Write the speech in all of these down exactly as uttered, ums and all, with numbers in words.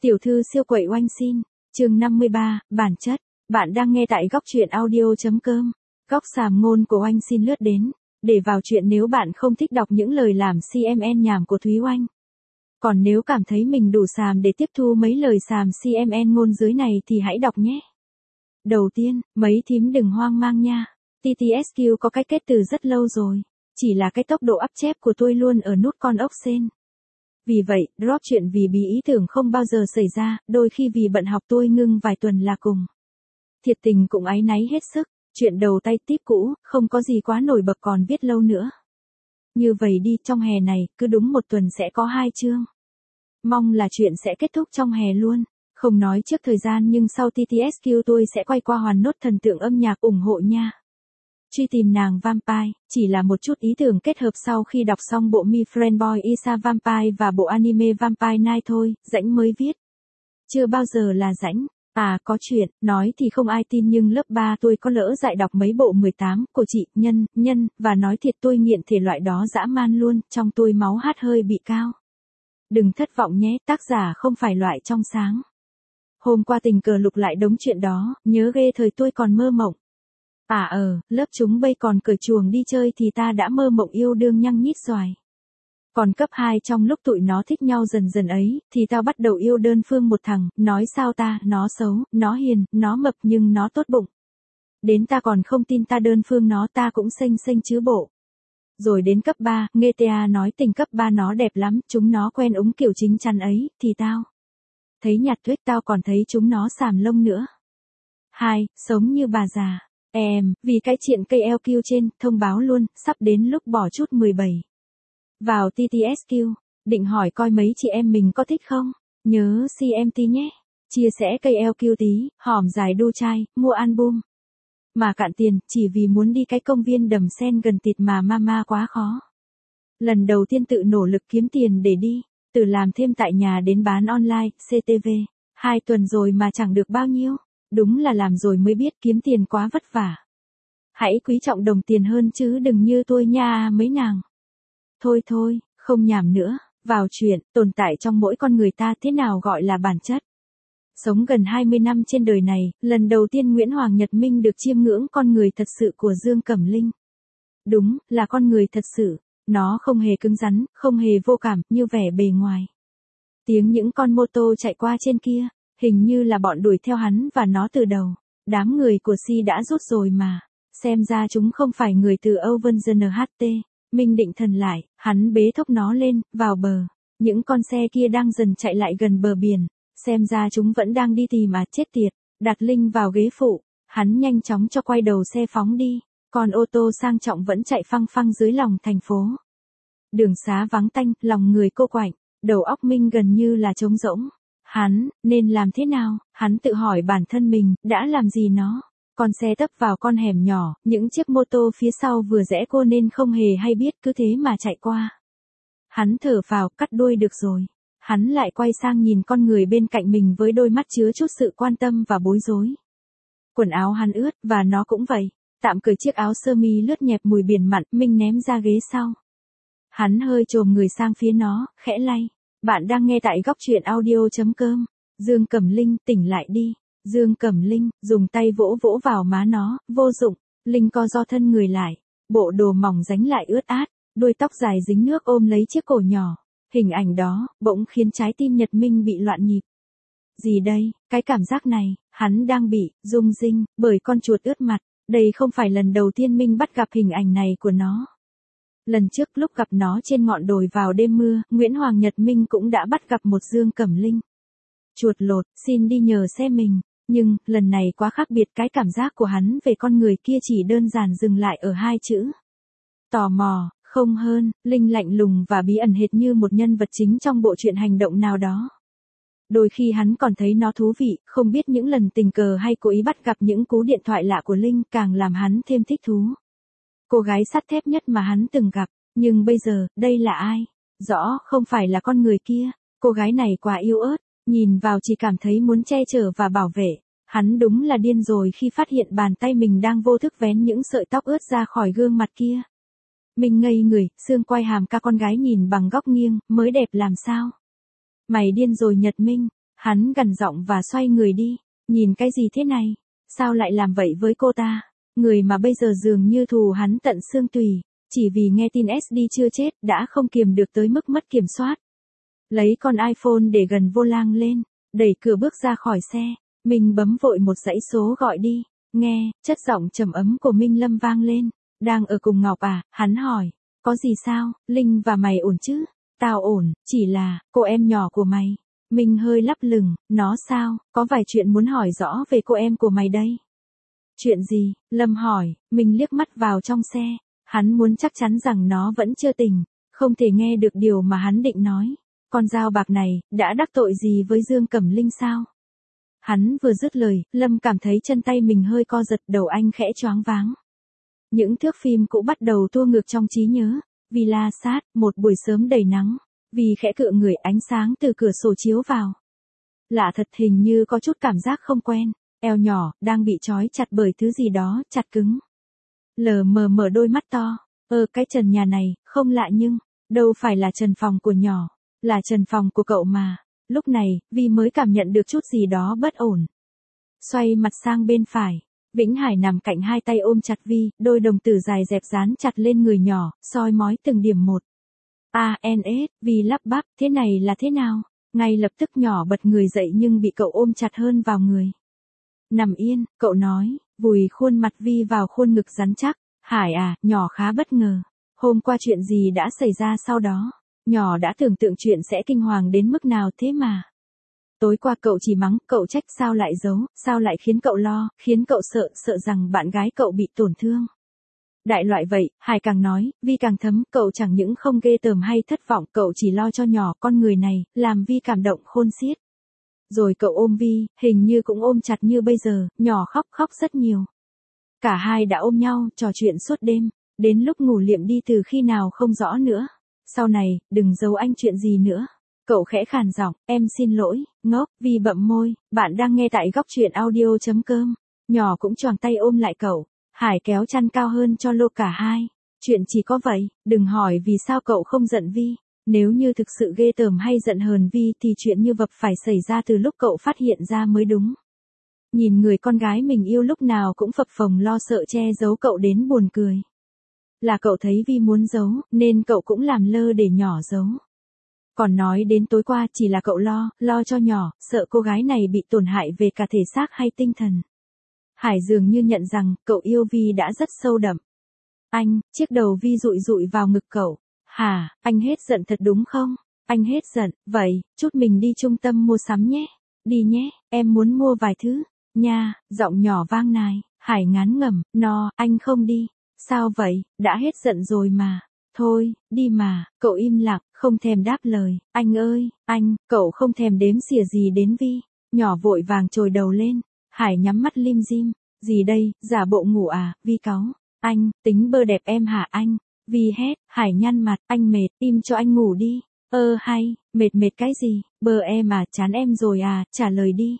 Tiểu thư siêu quậy oanh xin. Chương năm mươi ba, bản chất. Bạn đang nghe tại góc truyện audio chấm com. Góc xàm ngôn của Oanh xin lướt đến. Để vào chuyện nếu bạn không thích đọc những lời làm xê em en nhảm của Thúy Oanh. Còn nếu cảm thấy mình đủ xàm để tiếp thu mấy lời xàm xê em en ngôn dưới này thì hãy đọc nhé. Đầu tiên, mấy thím đừng hoang mang nha. tê tê ét quy có cái kết từ rất lâu rồi. Chỉ là cái tốc độ ắp chép của tôi luôn ở nút con ốc sên. Vì vậy, drop chuyện vì bí ý tưởng không bao giờ xảy ra, đôi khi vì bận học tôi ngưng vài tuần là cùng. Thiệt tình cũng áy náy hết sức, chuyện đầu tay tiếp cũ, không có gì quá nổi bật còn viết lâu nữa. Như vậy đi, trong hè này, cứ đúng một tuần sẽ có hai chương. Mong là chuyện sẽ kết thúc trong hè luôn, không nói trước thời gian nhưng sau tê tê ét quy tôi sẽ quay qua hoàn nốt thần tượng âm nhạc ủng hộ nha. Truy tìm nàng Vampire, chỉ là một chút ý tưởng kết hợp sau khi đọc xong bộ My Friend Boy Isa Vampire và bộ anime Vampire Night thôi, rãnh mới viết. Chưa bao giờ là rãnh. À có chuyện, nói thì không ai tin nhưng lớp ba tôi có lỡ dại đọc mấy bộ mười tám của chị, Nhân, Nhân, và nói thiệt tôi nghiện thể loại đó dã man luôn, trong tôi máu hát hơi bị cao. Đừng thất vọng nhé, tác giả không phải loại trong sáng. Hôm qua tình cờ lục lại đống chuyện đó, nhớ ghê thời tôi còn mơ mộng. À ờ, lớp chúng bây còn cởi chuồng đi chơi thì ta đã mơ mộng yêu đương nhăng nhít xoài. Còn cấp hai trong lúc tụi nó thích nhau dần dần ấy, thì tao bắt đầu yêu đơn phương một thằng, nói sao ta, nó xấu, nó hiền, nó mập nhưng nó tốt bụng. Đến ta còn không tin ta đơn phương nó ta cũng xinh xinh chứ bộ. Rồi đến cấp ba, nghe ta nói tình cấp ba nó đẹp lắm, chúng nó quen úng kiểu chính chắn ấy, thì tao thấy nhạt thuyết tao còn thấy chúng nó xàm lông nữa. Hai, sống như bà già. Em, vì cái chuyện cây eo kiu trên, thông báo luôn, sắp đến lúc bỏ chút mười bảy. Vào tê tê ét quy, định hỏi coi mấy chị em mình có thích không? Nhớ xê em tê nhé. Chia sẻ cây eo kiu tí, hòm dài đu chai, mua album. Mà cạn tiền, chỉ vì muốn đi cái công viên đầm sen gần tịt mà mama quá khó. Lần đầu tiên tự nỗ lực kiếm tiền để đi, từ làm thêm tại nhà đến bán online, xê tê vê. Hai tuần rồi mà chẳng được bao nhiêu. Đúng là làm rồi mới biết kiếm tiền quá vất vả. Hãy quý trọng đồng tiền hơn chứ đừng như tôi nha mấy nàng. Thôi thôi, không nhảm nữa, vào chuyện, tồn tại trong mỗi con người ta thế nào gọi là bản chất. Sống gần hai mươi năm trên đời này, lần đầu tiên Nguyễn Hoàng Nhật Minh được chiêm ngưỡng con người thật sự của Dương Cẩm Linh. Đúng, là con người thật sự, nó không hề cứng rắn, không hề vô cảm, như vẻ bề ngoài. Tiếng những con mô tô chạy qua trên kia, hình như là bọn đuổi theo hắn và nó từ đầu. Đám người của Si đã rút rồi mà, xem ra chúng không phải người từ Ovengener hát tê. Minh định thần lại, hắn bế thốc nó lên, vào bờ. Những con xe kia đang dần chạy lại gần bờ biển. Xem ra chúng vẫn đang đi tìm mà chết tiệt. Đặt Linh vào ghế phụ. Hắn nhanh chóng cho quay đầu xe phóng đi. Còn ô tô sang trọng vẫn chạy phăng phăng dưới lòng thành phố. Đường xá vắng tanh, lòng người cô quạnh. Đầu óc Minh gần như là trống rỗng. Hắn, nên làm thế nào? Hắn tự hỏi bản thân mình, đã làm gì nó? Con xe tấp vào con hẻm nhỏ, những chiếc mô tô phía sau vừa rẽ cô nên không hề hay biết cứ thế mà chạy qua. Hắn thở phào, cắt đuôi được rồi. Hắn lại quay sang nhìn con người bên cạnh mình với đôi mắt chứa chút sự quan tâm và bối rối. Quần áo hắn ướt, và nó cũng vậy. Tạm cởi chiếc áo sơ mi lướt nhẹp mùi biển mặn, Minh ném ra ghế sau. Hắn hơi chồm người sang phía nó, khẽ lay. Bạn đang nghe tại góc truyện audio chấm com. Dương Cẩm Linh, tỉnh lại đi. Dương Cẩm Linh, dùng tay vỗ vỗ vào má nó, vô dụng. Linh co do thân người lại. Bộ đồ mỏng dính lại ướt át, đuôi tóc dài dính nước ôm lấy chiếc cổ nhỏ. Hình ảnh đó, bỗng khiến trái tim Nhật Minh bị loạn nhịp. Gì đây, cái cảm giác này, hắn đang bị, rung rinh, bởi con chuột ướt mặt. Đây không phải lần đầu tiên Minh bắt gặp hình ảnh này của nó. Lần trước lúc gặp nó trên ngọn đồi vào đêm mưa, Nguyễn Hoàng Nhật Minh cũng đã bắt gặp một Dương Cẩm Linh. Chuột lột, xin đi nhờ xe mình. Nhưng, lần này quá khác biệt, cái cảm giác của hắn về con người kia chỉ đơn giản dừng lại ở hai chữ. Tò mò, không hơn. Linh lạnh lùng và bí ẩn hệt như một nhân vật chính trong bộ truyện hành động nào đó. Đôi khi hắn còn thấy nó thú vị, không biết những lần tình cờ hay cố ý bắt gặp những cú điện thoại lạ của Linh càng làm hắn thêm thích thú. Cô gái sắt thép nhất mà hắn từng gặp, nhưng bây giờ, đây là ai? Rõ không phải là con người kia, cô gái này quá yếu ớt, nhìn vào chỉ cảm thấy muốn che chở và bảo vệ. Hắn đúng là điên rồi khi phát hiện bàn tay mình đang vô thức vén những sợi tóc ướt ra khỏi gương mặt kia. Mình ngây người, xương quai hàm ca con gái nhìn bằng góc nghiêng, mới đẹp làm sao? Mày điên rồi Nhật Minh. Hắn gằn giọng và xoay người đi. Nhìn cái gì thế này? Sao lại làm vậy với cô ta? Người mà bây giờ dường như thù hắn tận xương tùy, chỉ vì nghe tin ét đê chưa chết đã không kiềm được tới mức mất kiểm soát. Lấy con iPhone để gần vô lăng lên, đẩy cửa bước ra khỏi xe, mình bấm vội một dãy số gọi đi. Nghe, chất giọng trầm ấm của Minh Lâm vang lên. Đang ở cùng Ngọc à? Hắn hỏi. Có gì sao, Linh và mày ổn chứ? Tao ổn, chỉ là, cô em nhỏ của mày. Mình hơi lắp lửng, nó sao, có vài chuyện muốn hỏi rõ về cô em của mày đây. Chuyện gì? Lâm hỏi, mình liếc mắt vào trong xe. Hắn muốn chắc chắn rằng nó vẫn chưa tỉnh, không thể nghe được điều mà hắn định nói. Con dao bạc này, đã đắc tội gì với Dương Cẩm Linh sao? Hắn vừa dứt lời, Lâm cảm thấy chân tay mình hơi co giật, đầu anh khẽ choáng váng. Những thước phim cũ bắt đầu tua ngược trong trí nhớ. Villa sát, một buổi sớm đầy nắng. Vì khẽ cựa người, ánh sáng từ cửa sổ chiếu vào. Lạ thật, hình như có chút cảm giác không quen. Eo nhỏ, đang bị trói chặt bởi thứ gì đó, chặt cứng. Lờ mờ mở đôi mắt to. Ờ, cái trần nhà này, không lạ nhưng, đâu phải là trần phòng của nhỏ, là trần phòng của cậu mà. Lúc này, Vi mới cảm nhận được chút gì đó bất ổn. Xoay mặt sang bên phải. Vĩnh Hải nằm cạnh, hai tay ôm chặt Vi, đôi đồng tử dài dẹp dán chặt lên người nhỏ, soi mói từng điểm một. A N S, Vi lắp bắp, thế này là thế nào? Ngay lập tức nhỏ bật người dậy nhưng bị cậu ôm chặt hơn vào người. Nằm yên, cậu nói, vùi khuôn mặt Vi vào khuôn ngực rắn chắc. Hải à, nhỏ khá bất ngờ. Hôm qua chuyện gì đã xảy ra sau đó? Nhỏ đã tưởng tượng chuyện sẽ kinh hoàng đến mức nào thế mà. Tối qua cậu chỉ mắng, cậu trách sao lại giấu, sao lại khiến cậu lo, khiến cậu sợ, sợ rằng bạn gái cậu bị tổn thương. Đại loại vậy, Hải càng nói, Vi càng thấm, cậu chẳng những không ghê tởm hay thất vọng, cậu chỉ lo cho nhỏ, con người này, làm Vi cảm động khôn xiết. Rồi cậu ôm Vi, hình như cũng ôm chặt như bây giờ, nhỏ khóc khóc rất nhiều. Cả hai đã ôm nhau, trò chuyện suốt đêm, đến lúc ngủ liệm đi từ khi nào không rõ nữa. Sau này, đừng giấu anh chuyện gì nữa. Cậu khẽ khàn giọng, em xin lỗi, ngốc. Vi bậm môi, bạn đang nghe tại góc truyện audio chấm com. Nhỏ cũng choàng tay ôm lại cậu. Hải kéo chăn cao hơn cho lô cả hai. Chuyện chỉ có vậy, đừng hỏi vì sao cậu không giận Vi. Nếu như thực sự ghê tởm hay giận hờn Vi thì chuyện như vập phải xảy ra từ lúc cậu phát hiện ra mới đúng. Nhìn người con gái mình yêu lúc nào cũng phập phồng lo sợ che giấu cậu đến buồn cười. Là cậu thấy Vi muốn giấu, nên cậu cũng làm lơ để nhỏ giấu. Còn nói đến tối qua chỉ là cậu lo, lo cho nhỏ, sợ cô gái này bị tổn hại về cả thể xác hay tinh thần. Hải dường như nhận rằng, cậu yêu Vi đã rất sâu đậm. Anh, chiếc đầu Vi dụi dụi vào ngực cậu. Hả, anh hết giận thật đúng không? Anh hết giận, vậy, chút mình đi trung tâm mua sắm nhé. Đi nhé, em muốn mua vài thứ. Nha, giọng nhỏ vang nài. Hải ngán ngẩm, no, anh không đi. Sao vậy, đã hết giận rồi mà. Thôi, đi mà. Cậu im lặng, không thèm đáp lời. Anh ơi, anh, cậu không thèm đếm xỉa gì đến Vi. Nhỏ vội vàng trồi đầu lên. Hải nhắm mắt lim dim. Gì đây, giả bộ ngủ à? Vi cáu. Anh, tính bơ đẹp em hả anh? Vi hét. Hải nhăn mặt. Anh mệt, im cho anh ngủ đi. Ơ hay, mệt mệt cái gì? Bơ em à, chán em rồi à? Trả lời đi.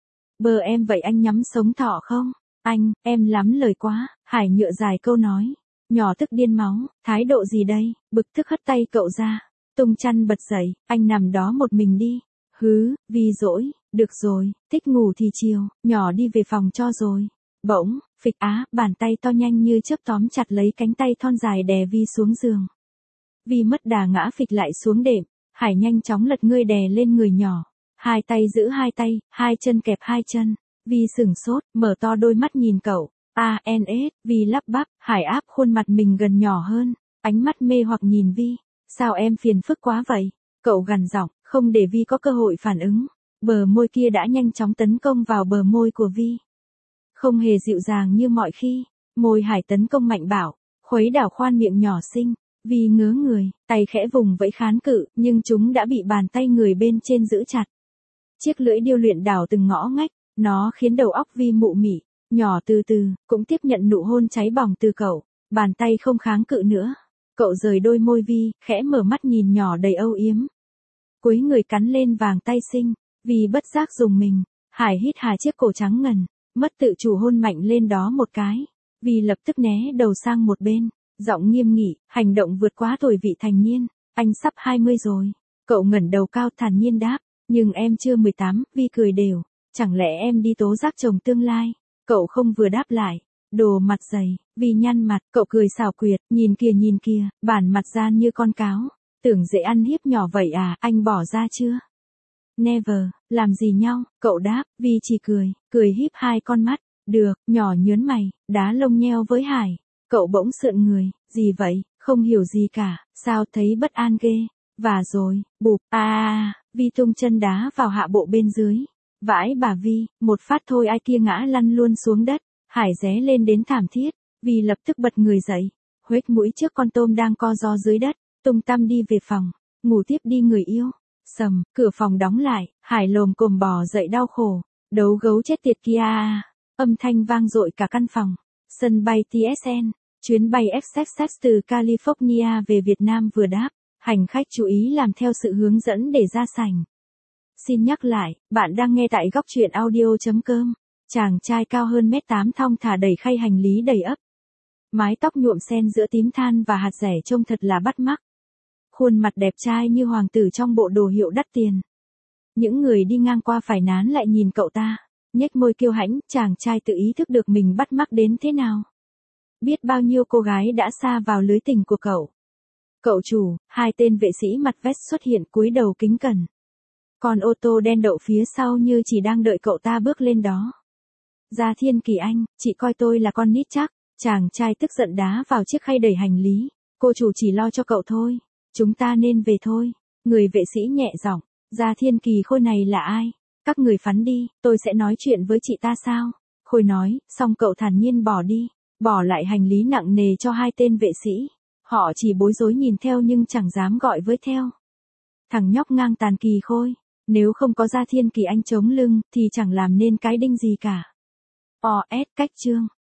Bơ em vậy anh nhắm sống thọ không? Anh, em lắm lời quá. Hải nhựa dài câu nói. Nhỏ tức điên máu. Thái độ gì đây? Bực tức hất tay cậu ra. Tung chăn bật dậy. Anh nằm đó một mình đi. Hứ, Vi dỗi. Được rồi, thích ngủ thì chiều. Nhỏ đi về phòng cho rồi. Bỗng, phịch á, bàn tay to nhanh như chớp tóm chặt lấy cánh tay thon dài đè Vi xuống giường. Vi mất đà ngã phịch lại xuống đệm. Hải nhanh chóng lật người đè lên người nhỏ. Hai tay giữ hai tay, hai chân kẹp hai chân. Vi sửng sốt, mở to đôi mắt nhìn cậu. A N S, Vi lắp bắp. Hải áp khuôn mặt mình gần nhỏ hơn. Ánh mắt mê hoặc nhìn Vi. Sao em phiền phức quá vậy? Cậu gằn giọng, không để Vi có cơ hội phản ứng. Bờ môi kia đã nhanh chóng tấn công vào bờ môi của Vi. Không hề dịu dàng như mọi khi. Môi Hải tấn công mạnh bạo, khuấy đảo khoan miệng nhỏ xinh. Vi ngớ người, tay khẽ vùng vẫy kháng cự, nhưng chúng đã bị bàn tay người bên trên giữ chặt. Chiếc lưỡi điêu luyện đảo từng ngõ ngách, nó khiến đầu óc Vi mụ mị. Nhỏ từ từ, cũng tiếp nhận nụ hôn cháy bỏng từ cậu. Bàn tay không kháng cự nữa. Cậu rời đôi môi Vi, khẽ mở mắt nhìn nhỏ đầy âu yếm. Cúi người cắn lên vàng tay xinh. Vi bất giác dùng mình. Hải hít hà chiếc cổ trắng ngần. Mất tự chủ hôn mạnh lên đó một cái. Vi lập tức né đầu sang một bên. Giọng nghiêm nghị, hành động vượt quá tuổi vị thành niên. Anh sắp hai mươi rồi. Cậu ngẩng đầu cao thản nhiên đáp. Nhưng em chưa mười tám, Vi cười đều. Chẳng lẽ em đi tố giác chồng tương lai? Cậu không vừa đáp lại. Đồ mặt dày, Vi nhăn mặt, cậu cười xảo quyệt, nhìn kìa nhìn kìa, bản mặt gian như con cáo. Tưởng dễ ăn hiếp nhỏ vậy à, anh bỏ ra chưa? Never, làm gì nhau, cậu đáp, Vi chỉ cười, cười híp hai con mắt. Được, nhỏ nhớn mày, đá lông nheo với Hải. Cậu bỗng sượn người, gì vậy, không hiểu gì cả, sao thấy bất an ghê. Và rồi, bụp, à, à, Vi tung chân đá vào hạ bộ bên dưới. Vãi bà Vi, một phát thôi ai kia ngã lăn luôn xuống đất. Hải ré lên đến thảm thiết, Vi lập tức bật người dậy. Huếch mũi trước con tôm đang co ro dưới đất, tung tăm đi về phòng, ngủ tiếp đi người yêu. Sầm, cửa phòng đóng lại, Hải lồm cồm bò dậy đau khổ. Đấu gấu chết tiệt kia à. Âm thanh vang dội cả căn phòng. Sân bay tê ét en, chuyến bay ép ích ích từ California về Việt Nam vừa đáp. Hành khách chú ý làm theo sự hướng dẫn để ra sảnh. Xin nhắc lại, bạn đang nghe tại góc truyện audio.com. Chàng trai cao hơn mét tám thong thả đẩy khay hành lý đầy ắp. Mái tóc nhuộm xen giữa tím than và hạt rẻ trông thật là bắt mắt. Khuôn mặt đẹp trai như hoàng tử trong bộ đồ hiệu đắt tiền. Những người đi ngang qua phải nán lại nhìn cậu ta. Nhếch môi kiêu hãnh, chàng trai tự ý thức được mình bắt mắt đến thế nào. Biết bao nhiêu cô gái đã sa vào lưới tình của cậu. Cậu chủ, hai tên vệ sĩ mặc vest xuất hiện cúi đầu kính cẩn. Còn ô tô đen đậu phía sau như chỉ đang đợi cậu ta bước lên đó. Gia Thiên Kỳ Anh, chị coi tôi là con nít chắc. Chàng trai tức giận đá vào chiếc khay đẩy hành lý. Cô chủ chỉ lo cho cậu thôi. Chúng ta nên về thôi. Người vệ sĩ nhẹ giọng. Gia Thiên Kỳ Khôi này là ai? Các người phắn đi, tôi sẽ nói chuyện với chị ta sao? Khôi nói, xong cậu thản nhiên bỏ đi. Bỏ lại hành lý nặng nề cho hai tên vệ sĩ. Họ chỉ bối rối nhìn theo nhưng chẳng dám gọi với theo. Thằng nhóc ngang tàn Kỳ Khôi. Nếu không có Gia Thiên Kỳ Anh chống lưng, thì chẳng làm nên cái đinh gì cả. o ét cách chương.